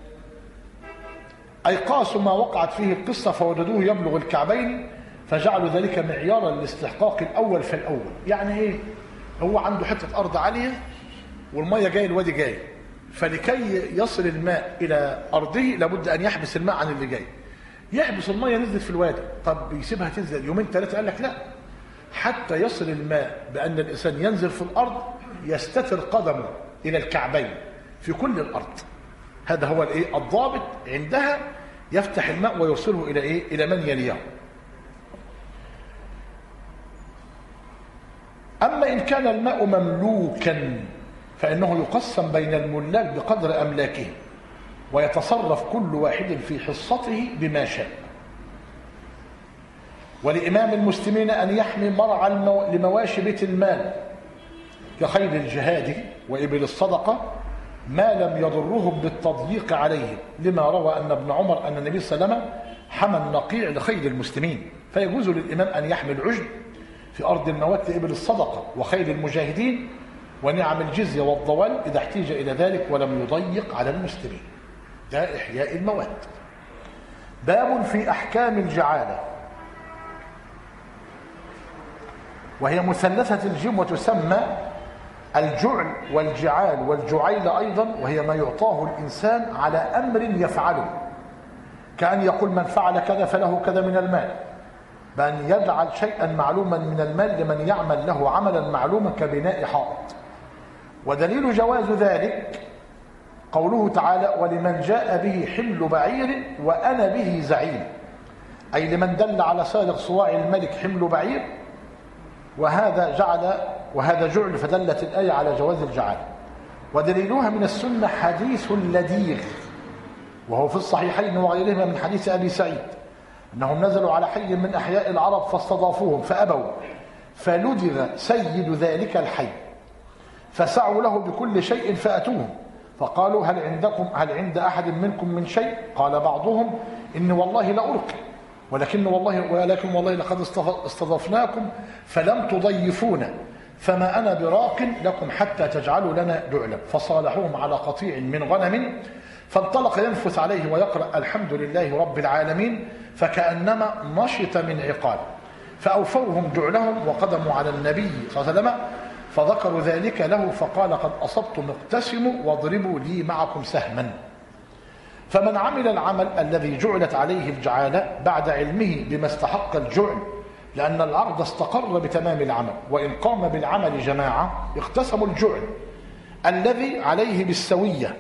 أي قاسوا ما وقعت فيه القصة فوجدوه يبلغ الكعبين فجعلوا ذلك معيارا لاستحقاق الأول في الأول. يعني إيه؟ هو عنده حتة أرض عالية والمية جاي الوادي جاي، فلكي يصل الماء إلى أرضه لابد أن يحبس الماء عن اللي جاي. يحبس المية نزلت في الوادي، طب يسيبها تنزل يومين ثلاثة؟ قال لك لا، حتى يصل الماء بأن الإنسان ينزل في الأرض يستتر قدمه إلى الكعبين في كل الأرض. هذا هو الإيه؟ الضابط. عندها يفتح الماء ويوصله إلى إيه؟ إلى من يليه. أما إن كان الماء مملوكا فإنه يقسم بين الملاك بقدر أملاكه، ويتصرف كل واحد في حصته بما شاء. ولإمام المسلمين أن يحمي مرعى لمواشي بيت المال كخيل الجهاد وإبل الصدقة ما لم يضرهم بالتضييق عليه، لما روى أن ابن عمر أن النبي صلى الله عليه وسلم حمى النقيع لخيل المسلمين، فيجوز للإمام أن يحمي العجل في أرض الموات لإبل الصدقة وخيل المجاهدين ونعم الجزية والضوال إذا احتيج إلى ذلك ولم يضيق على المسلمين. ده إحياء المواد. باب في أحكام الجعالة، وهي مثلثة الجيم وتسمى الجعل والجعال والجعيل أيضا، وهي ما يعطاه الإنسان على أمر يفعله، كأن يقول من فعل كذا فله كذا من المال، بأن يجعل شيئا معلوما من المال لمن يعمل له عملا معلوما كبناء حائط. ودليل جواز ذلك قوله تعالى ولمن جاء به حمل بعير وأنا به زعيم، أي لمن دل على سالق صواع الملك حمل بعير، وهذا جعل وهذا جعل، فدلت الآية على جواز الجعال. ودليلها من السنة حديث اللديغ، وهو في الصحيحين وغيرهما من حديث أبي سعيد أنهم نزلوا على حي من أحياء العرب فاستضافوهم فأبوا، فلدغ سيد ذلك الحي فسعوا له بكل شيء فأتوهم فقالوا هل عندكم هل عند أحد منكم من شيء؟ قال بعضهم إني والله لأركب، ولكن والله ولكن والله لقد استضفناكم فلم تضيفونا، فما أنا براق لكم حتى تجعلوا لنا دعلا. فصالحوهم على قطيع من غنم، فانطلق ينفث عليه ويقرأ الحمد لله رب العالمين، فكأنما نشط من عقال، فأوفوهم جعلهم وقدموا على النبي صلى الله عليه وسلم فذكروا ذلك له، فقال قد أصبتم اقتسموا واضربوا لي معكم سهما. فمن عمل العمل الذي جعلت عليه الجعالة بعد علمه بما استحق الجعل، لأن العقد استقر بتمام العمل، وإن قام بالعمل جماعة اقتسموا الجعل الذي عليه بالسوية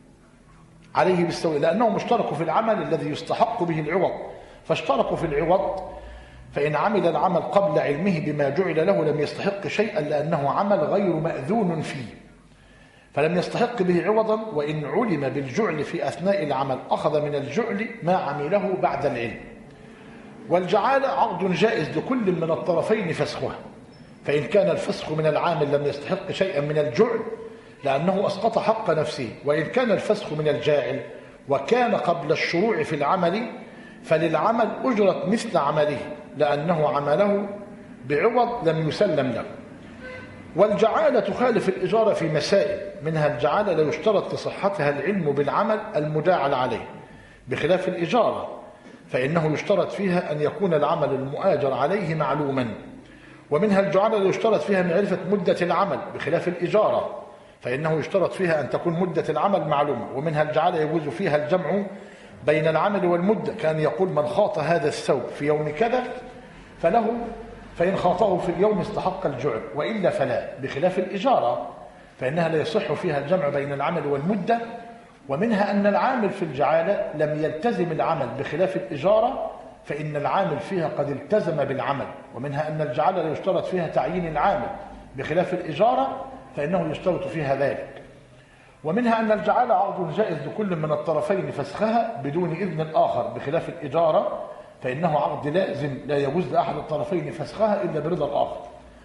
عليه بالسوية لأنهم اشتركوا في العمل الذي يستحق به العوض، فاشتركوا في العوض. فإن عمل العمل قبل علمه بما جعل له لم يستحق شيئا، لأنه عمل غير مأذون فيه فلم يستحق به عوضا، وإن علم بالجعل في أثناء العمل أخذ من الجعل ما عمله بعد العلم. والجعالة عقد جائز لكل من الطرفين فسخها، فإن كان الفسخ من العامل لم يستحق شيئا من الجعل لأنه أسقط حق نفسه، وإن كان الفسخ من الجاعل وكان قبل الشروع في العمل فللعمل أجرة مثل عمله، لأنه عمله بعوض لم يسلم له. والجعالة تخالف الإجارة في مسائل، منها الجعالة لا يشترط لصحتها العلم بالعمل المداعل عليه، بخلاف الإجارة فإنه يشترط فيها أن يكون العمل المؤاجر عليه معلوما. ومنها الجعالة لا يشترط فيها معرفة مدة العمل، بخلاف الإجارة فإنه يشترط فيها أن تكون مدة العمل معلومة. ومنها الجعالة يجوز فيها الجمع بين العمل والمدة، كان يقول من خاط هذا الثوب في يوم كذا فله، فإن خاطه في اليوم استحق الجعل، وإلا فلا، بخلاف الإجارة فإنها لا يصح فيها الجمع بين العمل والمدة. ومنها أن العامل في الجعالة لم يلتزم العمل، بخلاف الإجارة فإن العامل فيها قد التزم بالعمل. ومنها أن الجعالة لا يشترط فيها تعيين العامل، بخلاف الإجارة فإنه يشترط فيها ذلك. ومنها أن الجعالة عقد جائز لكل من الطرفين فسخها بدون إذن الآخر، بخلاف الإجارة فإنه عقد لازم لا يجوز لأحد الطرفين فسخها إلا برضا الآخر.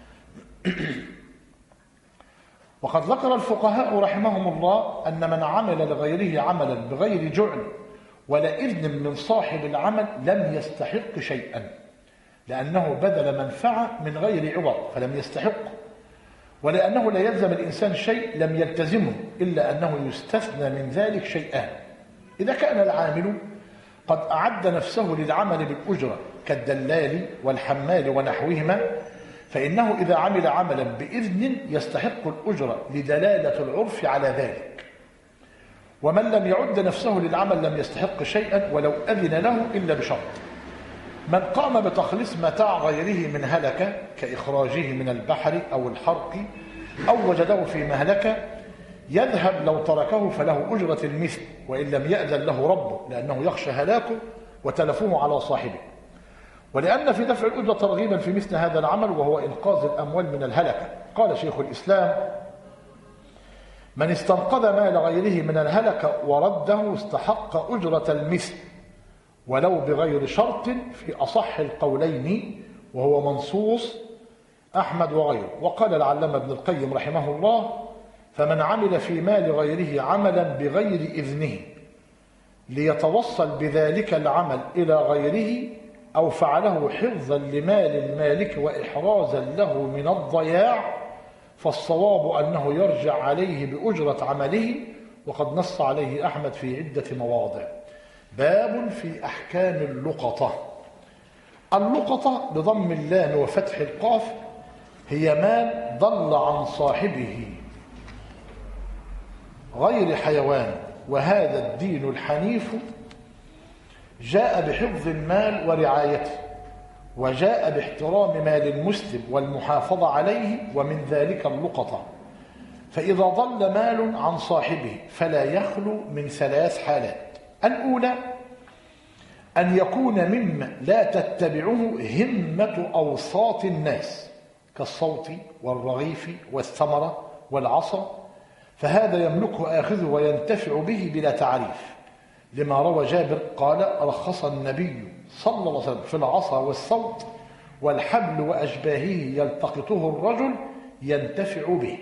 وقد ذكر الفقهاء رحمهم الله أن من عمل لغيره عملا بغير جعل ولا إذن من صاحب العمل لم يستحق شيئا، لأنه بذل منفعة من غير عوض فلم يستحق، ولأنه لا يلزم الإنسان شيء لم يلتزمه، إلا أنه يستثنى من ذلك شيئان. إذا كان العامل قد أعد نفسه للعمل بالأجرة كالدلال والحمال ونحوهما، فإنه إذا عمل عملا بإذن يستحق الأجرة لدلالة العرف على ذلك. ومن لم يعد نفسه للعمل لم يستحق شيئا ولو أذن له إلا بشرط. من قام بتخليص متاع غيره من هلكة كإخراجه من البحر أو الحرق أو وجده في مهلكة يذهب لو تركه فله أجرة المثل، وإن لم يأذن له ربه، لأنه يخشى هلاكه وتلفه على صاحبه. ولأن في دفع الأجرة ترغيبا في مثل هذا العمل وهو إنقاذ الأموال من الهلكة. قال شيخ الإسلام: من استنقذ مال غيره من الهلكة ورده استحق أجرة المثل ولو بغير شرط في أصح القولين، وهو منصوص أحمد وغيره. وقال العلامة ابن القيم رحمه الله: فمن عمل في مال غيره عملا بغير إذنه ليتوصل بذلك العمل إلى غيره أو فعله حفظا لمال المالك وإحرازا له من الضياع، فالصواب أنه يرجع عليه بأجرة عمله، وقد نص عليه أحمد في عدة مواضع. باب في أحكام اللقطة. اللقطة بضم اللام وفتح القاف هي مال ضل عن صاحبه غير حيوان، وهذا الدين الحنيف جاء بحفظ المال ورعايته، وجاء باحترام مال المسلم والمحافظة عليه، ومن ذلك اللقطة. فإذا ضل مال عن صاحبه فلا يخلو من ثلاث حالات: الأولى أن يكون مما لا تتبعه همة أوساط الناس كالصوت والرغيف والثمرة والعصا، فهذا يملكه آخذه وينتفع به بلا تعريف، لما روى جابر قال: رخص النبي صلى الله عليه وسلم في العصا والصوت والحبل وأشباهه يلتقطه الرجل ينتفع به.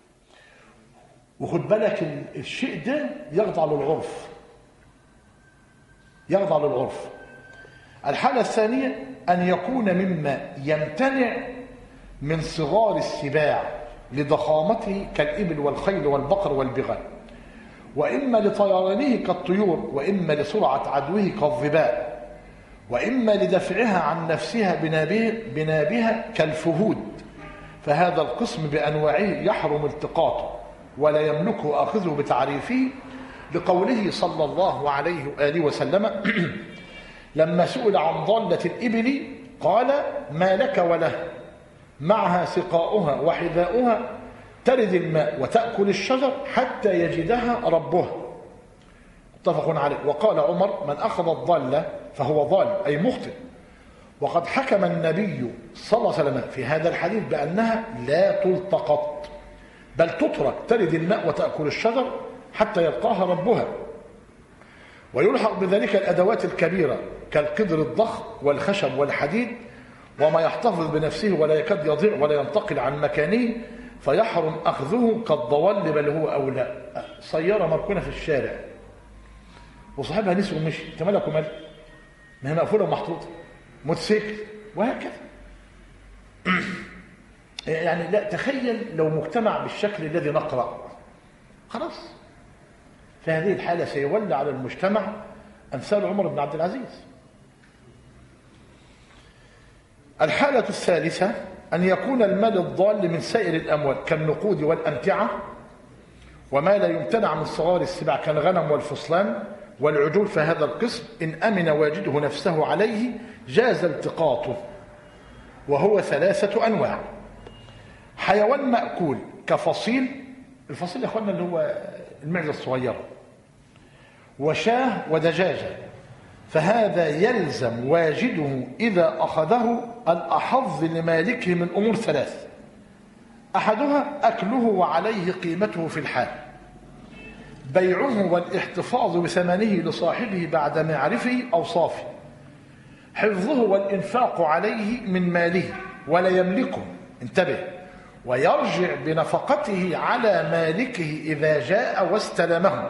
وخد بالك الشيء ده يخضع للعرف، يخضع للعرف. الحالة الثانية أن يكون مما يمتنع من صغار السباع لضخامته كالإبل والخيل والبقر والبغال، وإما لطيرانه كالطيور، وإما لسرعة عدوه كالظباء، وإما لدفعها عن نفسها بنابها كالفهود، فهذا القسم بأنواعه يحرم التقاطه ولا يملكه آخذه بتعريفه، لقوله صلى الله عليه وآله وسلم لما سئل عن ضالة الإبل قال: ما لك وله معها سقاؤها وحذاؤها ترد الماء وتأكل الشجر حتى يجدها ربها، متفق عليه. وقال عمر: من أخذ الضالة فهو ضال أي مخطئ. وقد حكم النبي صلى الله عليه وسلم في هذا الحديث بأنها لا تلتقط بل تترك ترد الماء وتأكل الشجر حتى يلقاها ربها. ويلحق بذلك الأدوات الكبيرة كالقدر الضخم والخشب والحديد وما يحتفظ بنفسه ولا يكاد يضيع ولا ينتقل عن مكانه فيحرم أخذه كالضوال بل هو أولى. سيارة مركونة في الشارع وصاحبها نسي ومشي، انت مالك ومال؟ ما هي مقفولة ومحطوطة. موتوسيكل وهكذا. يعني لا تخيل لو مجتمع بالشكل الذي نقرأ، خلاص في هذه الحالة سيولى على المجتمع أمثال عمر بن عبد العزيز. الحالة الثالثة أن يكون المال الضال من سائر الأموال كالنقود والأمتعة وما لا يمتنع من صغار السباع كالغنم والفصلان والعجول، فهذا القسم إن أمن واجده نفسه عليه جاز التقاطه، وهو ثلاثة أنواع: حيوان مأكول كفصيل، الفصيل يا أخوانا اللي هو المعزة الصغيرة، وشاه ودجاجة، فهذا يلزم واجده إذا أخذه الأحظ لمالكه من أمور ثلاث: أحدها أكله وعليه قيمته في الحال، بيعه والاحتفاظ بثمنه لصاحبه بعد معرفه أوصافه، حفظه والإنفاق عليه من ماله ولا يملكه، انتبه، ويرجع بنفقته على مالكه إذا جاء واستلمه،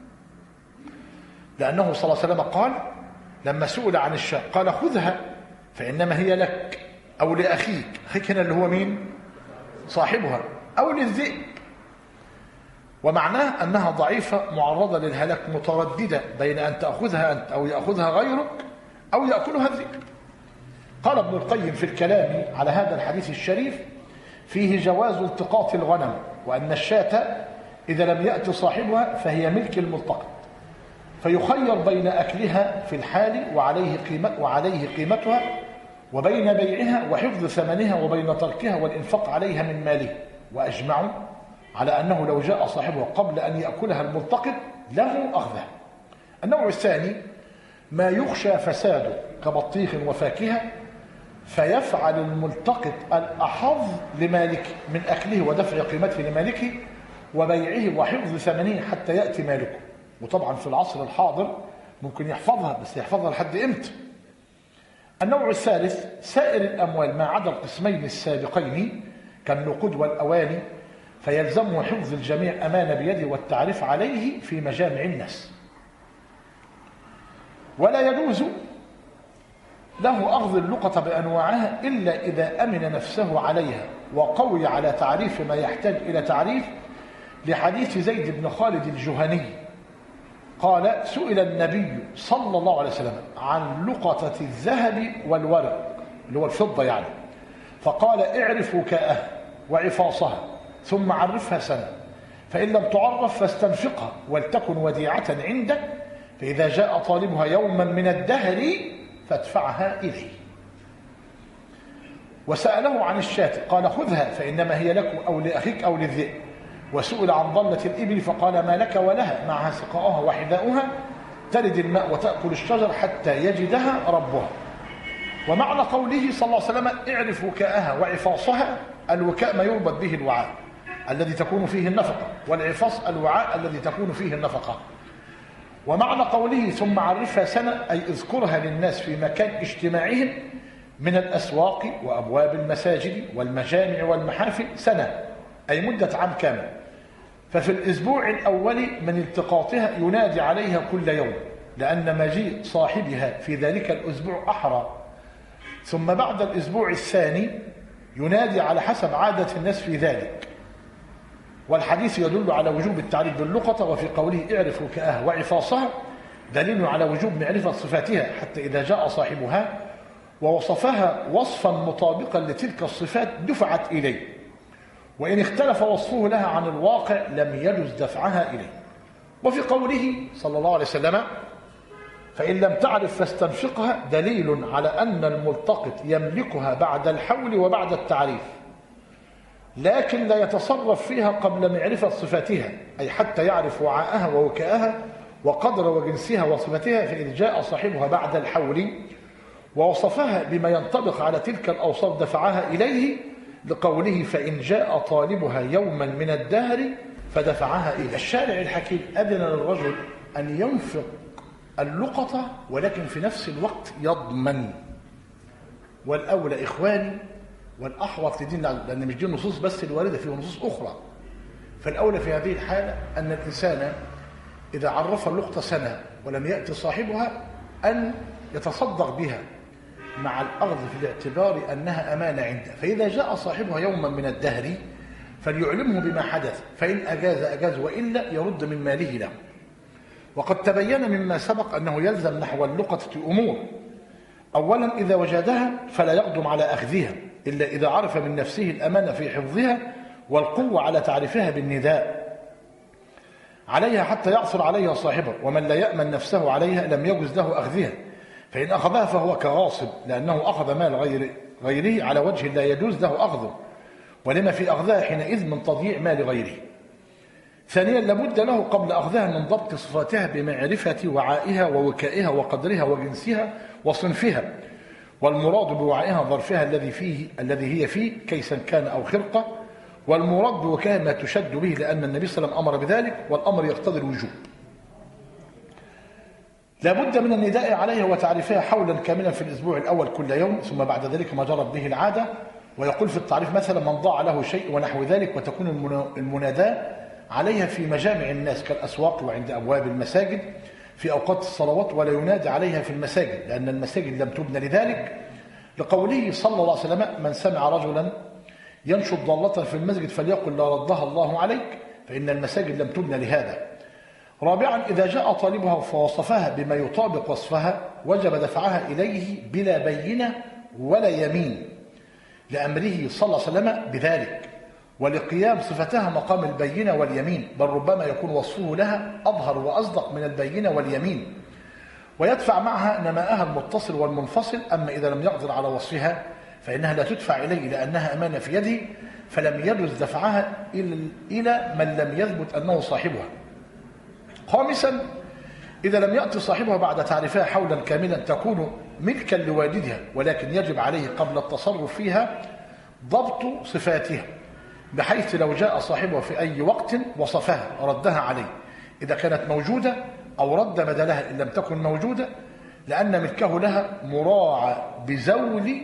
لأنه صلى الله عليه وسلم قال لما سئل عن الشاة قال: خذها فإنما هي لك أو لأخيك. أخيك هنا اللي هو مين؟ صاحبها، أو للذئب، ومعناه أنها ضعيفة معرضة للهلاك مترددة بين أن تأخذها أنت أو يأخذها غيرك أو يأكلها الذئب. قال ابن القيم في الكلام على هذا الحديث الشريف: فيه جواز التقاط الغنم، وأن الشاة إذا لم يأتي صاحبها فهي ملك الملتقط، فيخير بين أكلها في الحال وعليه قيمة وعليه قيمتها وبين بيعها وحفظ ثمنها وبين تركها والإنفاق عليها من ماله. وأجمعوا على أنه لو جاء صاحبها قبل أن يأكلها الملتقط له أخذها. النوع الثاني ما يخشى فساده كبطيخ وفاكهة، فيفعل الملتقط الأحظ لمالكه من أكله ودفع قيمته لمالكه وبيعه وحفظ ثمنه حتى يأتي مالكه. وطبعا في العصر الحاضر ممكن يحفظها، بس يحفظها لحد إمتى؟ النوع الثالث سائر الأموال ما عدا القسمين السابقين كالنقود والأواني، فيلزمه حفظ الجميع أمانة بيده والتعريف عليه في مجامع الناس. ولا يجوز له أخذ اللقطة بأنواعها إلا إذا أمن نفسه عليها وقوي على تعريف ما يحتاج إلى تعريف، لحديث زيد بن خالد الجهني قال: سئل النبي صلى الله عليه وسلم عن لقطة الذهب والورق اللي هو الفضة يعني، فقال: اعرف وكاءها وعفاصها ثم عرفها سنة، فإن لم تعرف فاستنفقها ولتكن وديعة عندك، فإذا جاء طالبها يوما من الدهر فادفعها إليه. وسأله عن الشاة قال: خذها فإنما هي لك أو لأخيك أو للذئب. وسئل عن ضلة الإبل فقال: ما لك ولها معها سقاؤها وحذاؤها تلد الماء وتأكل الشجر حتى يجدها ربها. ومعنى قوله صلى الله عليه وسلم: اعرف وكاءها وعفاصها، الوكاء ما يربط به الوعاء الذي تكون فيه النفقة، والعفاص الوعاء الذي تكون فيه النفقة. ومعنى قوله ثم عرفها سنة أي اذكرها للناس في مكان اجتماعهم من الأسواق وأبواب المساجد والمجامع والمحافل سنة أي مدة عام كامل. ففي الأسبوع الأول من التقاطها ينادي عليها كل يوم لأن مجيء صاحبها في ذلك الأسبوع أحرى. ثم بعد الأسبوع الثاني ينادي على حسب عادة الناس في ذلك. والحديث يدل على وجوب التعريف باللقطة، وفي قوله اعرف وكاءها وعفاصها دليل على وجوب معرفة صفاتها حتى إذا جاء صاحبها ووصفها وصفا مطابقا لتلك الصفات دفعت إليه، وإن اختلف وصفه لها عن الواقع لم يجز دفعها إليه. وفي قوله صلى الله عليه وسلم فإن لم تعرف فاستنفقها دليل على أن الملتقط يملكها بعد الحول وبعد التعريف، لكن لا يتصرف فيها قبل معرفة صفاتها، أي حتى يعرف وعاءها ووكاءها وقدر وجنسها وصفتها. فإذ جاء صاحبها بعد الحول ووصفها بما ينطبق على تلك الأوصاف دفعها إليه، لقوله فإن جاء طالبها يوما من الدهر فدفعها إليه. الشارع الحكيم أذن للرجل أن ينفق اللقطة ولكن في نفس الوقت يضمن. والأولى إخواني والأحوط لدين، لأن مش دي النصوص بس الواردة، فيه نصوص أخرى. فالأولى في هذه الحالة أن الإنسان إذا عرف اللقطة سنة ولم يأتي صاحبها أن يتصدق بها مع الأخذ في الاعتبار أنها أمانة عنده. فإذا جاء صاحبها يوما من الدهر فليعلمه بما حدث، فإن أجاز أجاز وإلا يرد من ماله له. وقد تبين مما سبق أنه يلزم نحو اللقطة أمور. أولا إذا وجدها فلا يقدم على أخذها إلا إذا عرف من نفسه الأمانة في حفظها والقوة على تعريفها بالنداء عليها حتى يعثر عليها صاحبه. ومن لا يأمن نفسه عليها لم يجز له أخذها، فإن أخذها فهو كغاصب لأنه أخذ مال غير غيره على وجه لا يجوز له أخذه، ولما في أخذها حينئذ من تضييع مال غيره. ثانيا لابد له قبل أخذها من ضبط صفاتها بمعرفة وعائها ووكائها وقدرها وجنسها وصنفها، والمراد بوعائها ظرفها الذي فيه الذي هي فيه كيسا كان أو خرقة، والمراد بوكائها ما تشد به لأن النبي صلى الله عليه وسلم أمر بذلك، والأمر يقتضي الوجوب. لابد من النداء عليها وتعريفها حولا كاملا في الأسبوع الأول كل يوم، ثم بعد ذلك ما جرت به العادة. ويقول في التعريف مثلا من ضاع له شيء ونحو ذلك، وتكون المناداة عليها في مجامع الناس كالأسواق وعند أبواب المساجد في أوقات الصلوات، ولا ينادى عليها في المساجد لأن المساجد لم تبنى لذلك، لقوله صلى الله عليه وسلم من سمع رجلا ينشد ضالة في المسجد فليقل لا ردها الله عليك، فإن المساجد لم تبنى لهذا. رابعا إذا جاء طالبها فوصفها بما يطابق وصفها وجب دفعها إليه بلا بينة ولا يمين لأمره صلى الله عليه وسلم بذلك، ولقيام صفتها مقام البينة واليمين، بل ربما يكون وصفه لها أظهر وأصدق من البينة واليمين، ويدفع معها نماءها المتصل والمنفصل. أما إذا لم يقدر على وصفها فإنها لا تدفع إليه لأنها أمانة في يده، فلم يجوز دفعها إلى من لم يثبت أنه صاحبها. خامسا إذا لم يأتي صاحبها بعد تعريفها حولا كاملا تكون ملكا لوالدها، ولكن يجب عليه قبل التصرف فيها ضبط صفاتها، بحيث لو جاء صاحبها في أي وقت وصفها ردها عليه إذا كانت موجودة، أو رد بدلها إن لم تكن موجودة، لأن ملكه لها مراعى بزول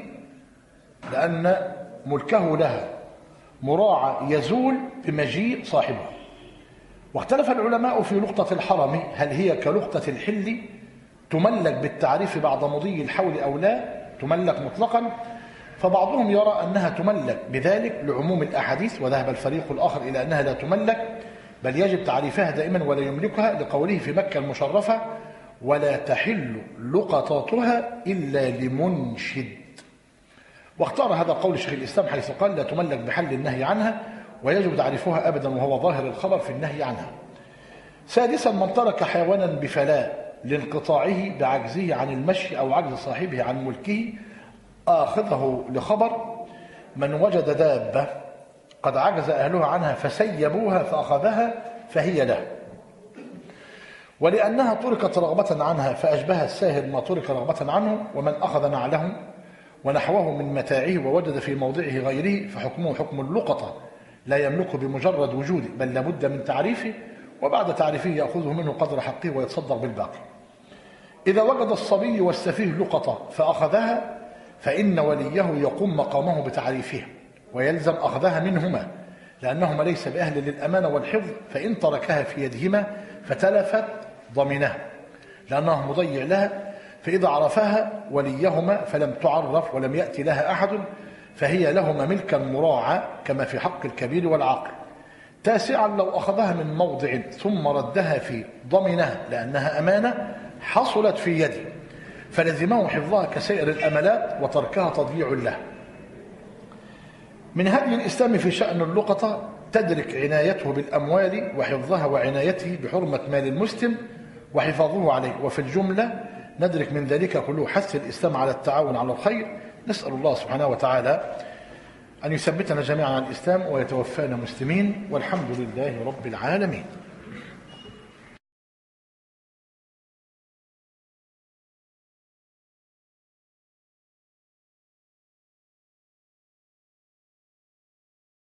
لأن ملكه لها مراعى يزول بمجيء صاحبها. واختلف العلماء في لقطة الحرم هل هي كلقطة الحل تملك بالتعريف بعد مضي الحول أو لا تملك مطلقا، فبعضهم يرى أنها تملك بذلك لعموم الأحاديث، وذهب الفريق الآخر إلى أنها لا تملك بل يجب تعريفها دائما ولا يملكها، لقوله في مكة المشرفة ولا تحل لقطاتها إلا لمنشد. واختار هذا قول شيخ الإسلام حيث قال لا تملك بحل النهي عنها ويجب تعريفها أبدا، وهو ظاهر الخبر في النهي عنها. سادسا من ترك حيوانا بفلاء لانقطاعه بعجزه عن المشي أو عجز صاحبه عن ملكه آخذه لخبر من وجد دابة قد عجز أهلها عنها فسيبوها فأخذها فهي له، ولأنها تركت رغبة عنها فأشبه الساهر ما ترك رغبة عنه. ومن أخذ نعله ونحوه من متاعه ووجد في موضعه غيره فحكمه حكم اللقطة لا يملكه بمجرد وجوده، بل لابد من تعريفه وبعد تعريفه يأخذه منه قدر حقه ويتصدق بالباقي. إذا وجد الصبي والسفيه لقطة فأخذها فإن وليه يقوم مقامه بتعريفها ويلزم أخذها منهما لأنهما ليس بأهل للأمانة والحفظ، فإن تركها في يدهما فتلفت ضمنها لأنه مضيع لها، فإذا عرفها وليهما فلم تعرف ولم يأتي لها أحد فهي لهما ملكا مراعى كما في حق الكبير والعاقل. تاسعا لو أخذها من موضع ثم ردها في ضمنها لأنها أمانة حصلت في يده فلزمه حفظها كسائر الأملات وتركها تضييع له. من هدي الإسلام في شأن اللقطة تدرك عنايته بالأموال وحفظها وعنايته بحرمة مال المسلم وحفاظه عليه، وفي الجملة ندرك من ذلك كله حث الإسلام على التعاون على الخير. نسأل الله سبحانه وتعالى أن يثبتنا جميعا على الإسلام ويتوفانا مسلمين، والحمد لله رب العالمين.